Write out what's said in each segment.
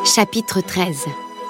Chapitre 13.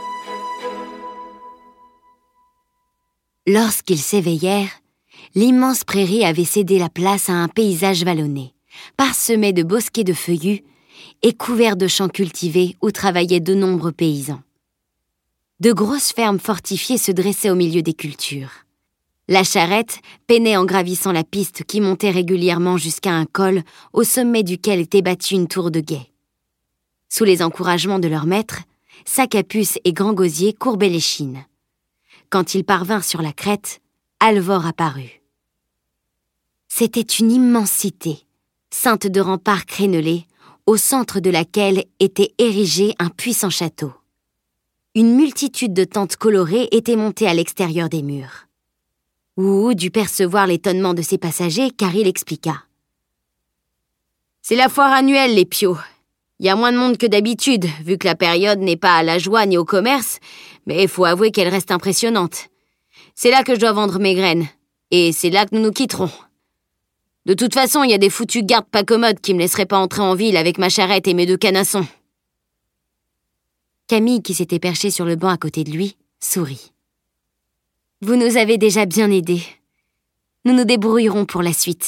Lorsqu'ils s'éveillèrent, l'immense prairie avait cédé la place à un paysage vallonné, parsemé de bosquets de feuillus et couvert de champs cultivés où travaillaient de nombreux paysans. De grosses fermes fortifiées se dressaient au milieu des cultures. La charrette peinait en gravissant la piste qui montait régulièrement jusqu'à un col au sommet duquel était bâtie une tour de guet. Sous les encouragements de leur maître, Sac à Puce et Grand Gosier courbaient l'échine. Quand ils parvinrent sur la crête, Alvor apparut. C'était une immense cité, ceinte de remparts crénelés, au centre de laquelle était érigé un puissant château. Une multitude de tentes colorées étaient montées à l'extérieur des murs. Wuwu dut percevoir l'étonnement de ses passagers car il expliqua. « C'est la foire annuelle, les Piaux. Il y a moins de monde que d'habitude, vu que la période n'est pas à la joie ni au commerce, mais il faut avouer qu'elle reste impressionnante. C'est là que je dois vendre mes graines, et c'est là que nous nous quitterons. De toute façon, il y a des foutus gardes pas commodes qui me laisseraient pas entrer en ville avec ma charrette et mes 2 canassons. » Camille, qui s'était perchée sur le banc à côté de lui, sourit. « Vous nous avez déjà bien aidés. Nous nous débrouillerons pour la suite. »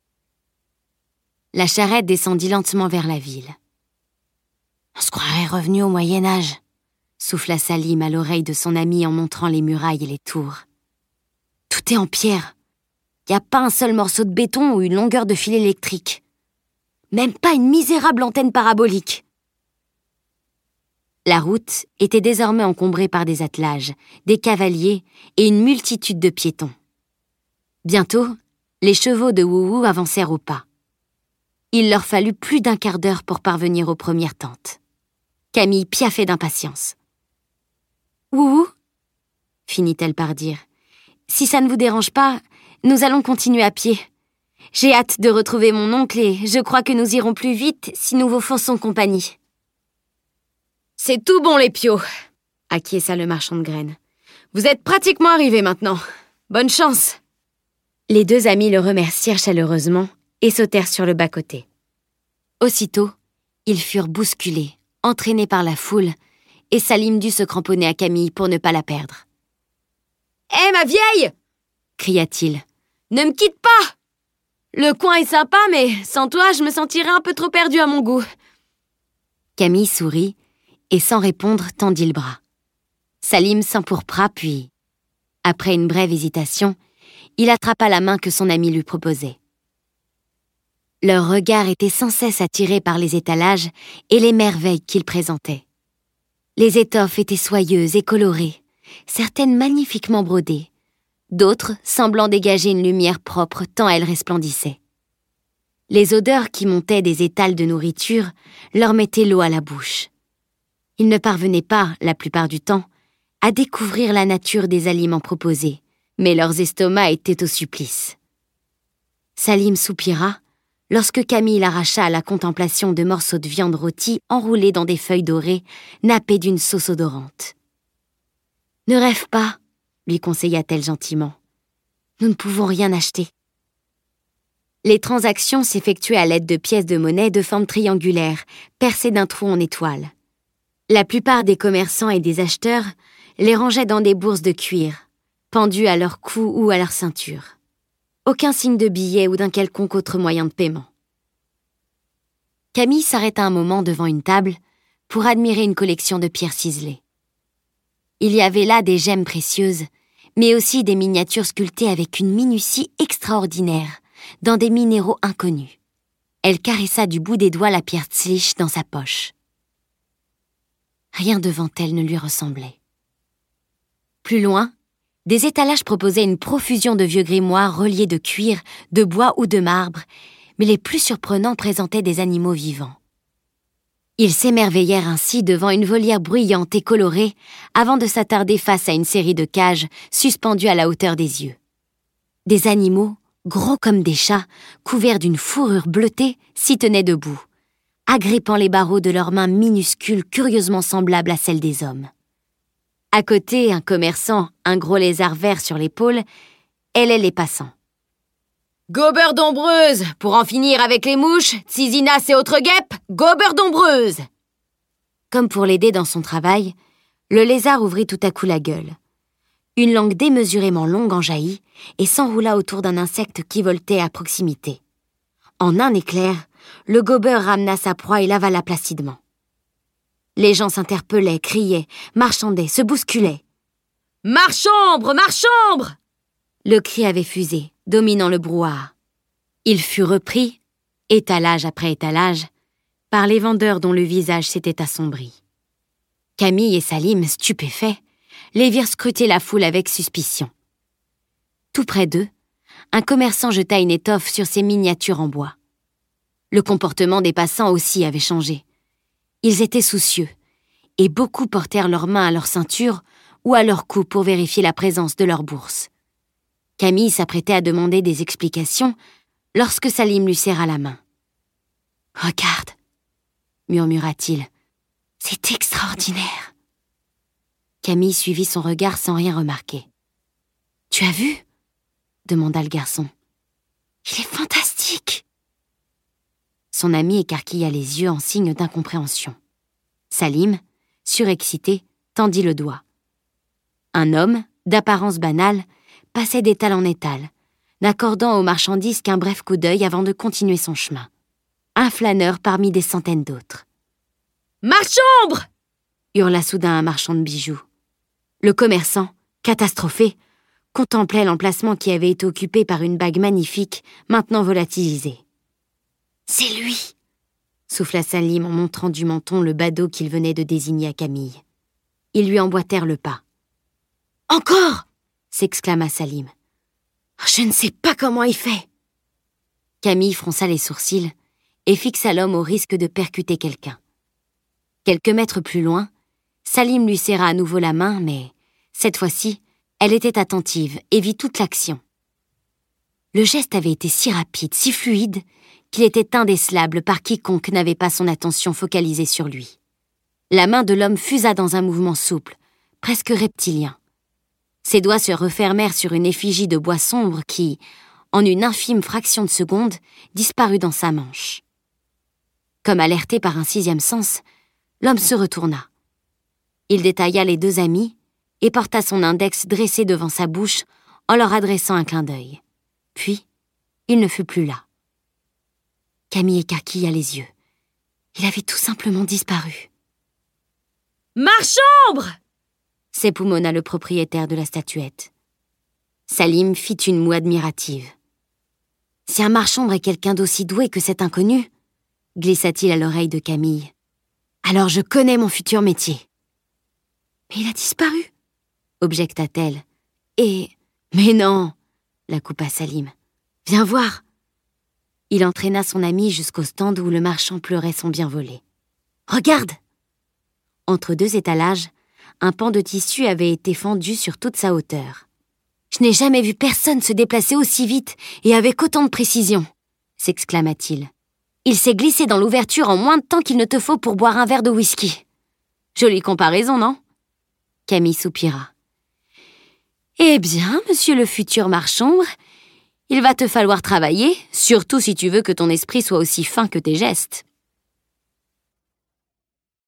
La charrette descendit lentement vers la ville. « On se croirait revenu au Moyen-Âge », souffla Salim à l'oreille de son ami en montrant les murailles et les tours. « Tout est en pierre. Y a pas un seul morceau de béton ou une longueur de fil électrique. Même pas une misérable antenne parabolique. » La route était désormais encombrée par des attelages, des cavaliers et une multitude de piétons. Bientôt, les chevaux de Wuwu avancèrent au pas. Il leur fallut plus d'1 quart d'heure pour parvenir aux premières tentes. Camille piaffait d'impatience. « Wuwu » finit-elle par dire. « Si ça ne vous dérange pas, nous allons continuer à pied. J'ai hâte de retrouver mon oncle et je crois que nous irons plus vite si nous vous faisons compagnie. » « C'est tout bon, les Piaux » acquiesça le marchand de graines. « Vous êtes pratiquement arrivés maintenant. Bonne chance !» Les 2 amis le remercièrent chaleureusement et sautèrent sur le bas-côté. Aussitôt, ils furent bousculés, entraînés par la foule, et Salim dut se cramponner à Camille pour ne pas la perdre. « Hé, ma vieille !» cria-t-il. « Ne me quitte pas! Le coin est sympa, mais sans toi, je me sentirais un peu trop perdue à mon goût. » Camille sourit et sans répondre tendit le bras. Salim s'empourpra puis, après une brève hésitation, il attrapa la main que son ami lui proposait. Leurs regards étaient sans cesse attirés par les étalages et les merveilles qu'ils présentaient. Les étoffes étaient soyeuses et colorées, certaines magnifiquement brodées, d'autres semblant dégager une lumière propre tant elles resplendissaient. Les odeurs qui montaient des étals de nourriture leur mettaient l'eau à la bouche. Ils ne parvenaient pas, la plupart du temps, à découvrir la nature des aliments proposés, mais leurs estomacs étaient au supplice. Salim soupira lorsque Camille l'arracha à la contemplation de morceaux de viande rôtie enroulés dans des feuilles dorées, nappées d'une sauce odorante. « Ne rêve pas, » lui conseilla-t-elle gentiment. « Nous ne pouvons rien acheter. » Les transactions s'effectuaient à l'aide de pièces de monnaie de forme triangulaire, percées d'un trou en étoile. La plupart des commerçants et des acheteurs les rangeaient dans des bourses de cuir, pendues à leur cou ou à leur ceinture. Aucun signe de billet ou d'un quelconque autre moyen de paiement. Camille s'arrêta un moment devant une table pour admirer une collection de pierres ciselées. Il y avait là des gemmes précieuses, mais aussi des miniatures sculptées avec une minutie extraordinaire, dans des minéraux inconnus. Elle caressa du bout des doigts la pierre Tzlich dans sa poche. Rien devant elle ne lui ressemblait. Plus loin, des étalages proposaient une profusion de vieux grimoires reliés de cuir, de bois ou de marbre, mais les plus surprenants présentaient des animaux vivants. Ils s'émerveillèrent ainsi devant une volière bruyante et colorée avant de s'attarder face à une série de cages suspendues à la hauteur des yeux. Des animaux, gros comme des chats, couverts d'une fourrure bleutée, s'y tenaient debout, agrippant les barreaux de leurs mains minuscules curieusement semblables à celles des hommes. À côté, un commerçant, un gros lézard vert sur l'épaule, hélait les passants. « Gobeur d'ombreuse, pour en finir avec les mouches, tsizinas et autres guêpes, gobeur d'ombreuse !» Comme pour l'aider dans son travail, le lézard ouvrit tout à coup la gueule. Une langue démesurément longue en jaillit et s'enroula autour d'un insecte qui voltait à proximité. En un éclair, le gobeur ramena sa proie et l'avala placidement. Les gens s'interpellaient, criaient, marchandaient, se bousculaient. « Marchambre, marchambre !» Le cri avait fusé, dominant le brouhaha. Il fut repris, étalage après étalage, par les vendeurs dont le visage s'était assombri. Camille et Salim, stupéfaits, les virent scruter la foule avec suspicion. Tout près d'eux, un commerçant jeta une étoffe sur ses miniatures en bois. Le comportement des passants aussi avait changé. Ils étaient soucieux, et beaucoup portèrent leurs mains à leur ceinture ou à leur cou pour vérifier la présence de leur bourse. Camille s'apprêtait à demander des explications lorsque Salim lui serra la main. « Regarde !» murmura-t-il. « C'est extraordinaire !» Camille suivit son regard sans rien remarquer. « Tu as vu ?» demanda le garçon. « Il est fantastique !» Son ami écarquilla les yeux en signe d'incompréhension. Salim, surexcité, tendit le doigt. Un homme, d'apparence banale, passait d'étal en étal, n'accordant aux marchandises qu'un bref coup d'œil avant de continuer son chemin. Un flâneur parmi des centaines d'autres. « Marchambre !» hurla soudain un marchand de bijoux. Le commerçant, catastrophé, contemplait l'emplacement qui avait été occupé par une bague magnifique, maintenant volatilisée. « C'est lui !» souffla Salim en montrant du menton le badaud qu'il venait de désigner à Camille. Ils lui emboîtèrent le pas. « Encore !» s'exclama Salim. « Je ne sais pas comment il fait !» Camille fronça les sourcils et fixa l'homme au risque de percuter quelqu'un. Quelques mètres plus loin, Salim lui serra à nouveau la main, mais, cette fois-ci, elle était attentive et vit toute l'action. Le geste avait été si rapide, si fluide, qu'il était indécelable par quiconque n'avait pas son attention focalisée sur lui. La main de l'homme fusa dans un mouvement souple, presque reptilien. Ses doigts se refermèrent sur une effigie de bois sombre qui, en une infime fraction de seconde, disparut dans sa manche. Comme alerté par un sixième sens, l'homme se retourna. Il détailla les deux amis et porta son index dressé devant sa bouche en leur adressant un clin d'œil. Puis, il ne fut plus là. Camille écarquilla les yeux. Il avait tout simplement disparu. « Marchambre !» s'époumonna le propriétaire de la statuette. Salim fit une moue admirative. « Si un marchambre est quelqu'un d'aussi doué que cet inconnu, glissa-t-il à l'oreille de Camille, alors je connais mon futur métier. »« Mais il a disparu !» objecta-t-elle. « Mais non !» la coupa Salim. « Viens voir !» Il entraîna son ami jusqu'au stand où le marchand pleurait son bien volé. « Regarde !» Entre deux étalages, un pan de tissu avait été fendu sur toute sa hauteur. « Je n'ai jamais vu personne se déplacer aussi vite et avec autant de précision !» s'exclama-t-il. « Il s'est glissé dans l'ouverture en moins de temps qu'il ne te faut pour boire un verre de whisky. » Jolie comparaison, non ? Camille soupira. « Eh bien, monsieur le futur marchambre, il va te falloir travailler, surtout si tu veux que ton esprit soit aussi fin que tes gestes. »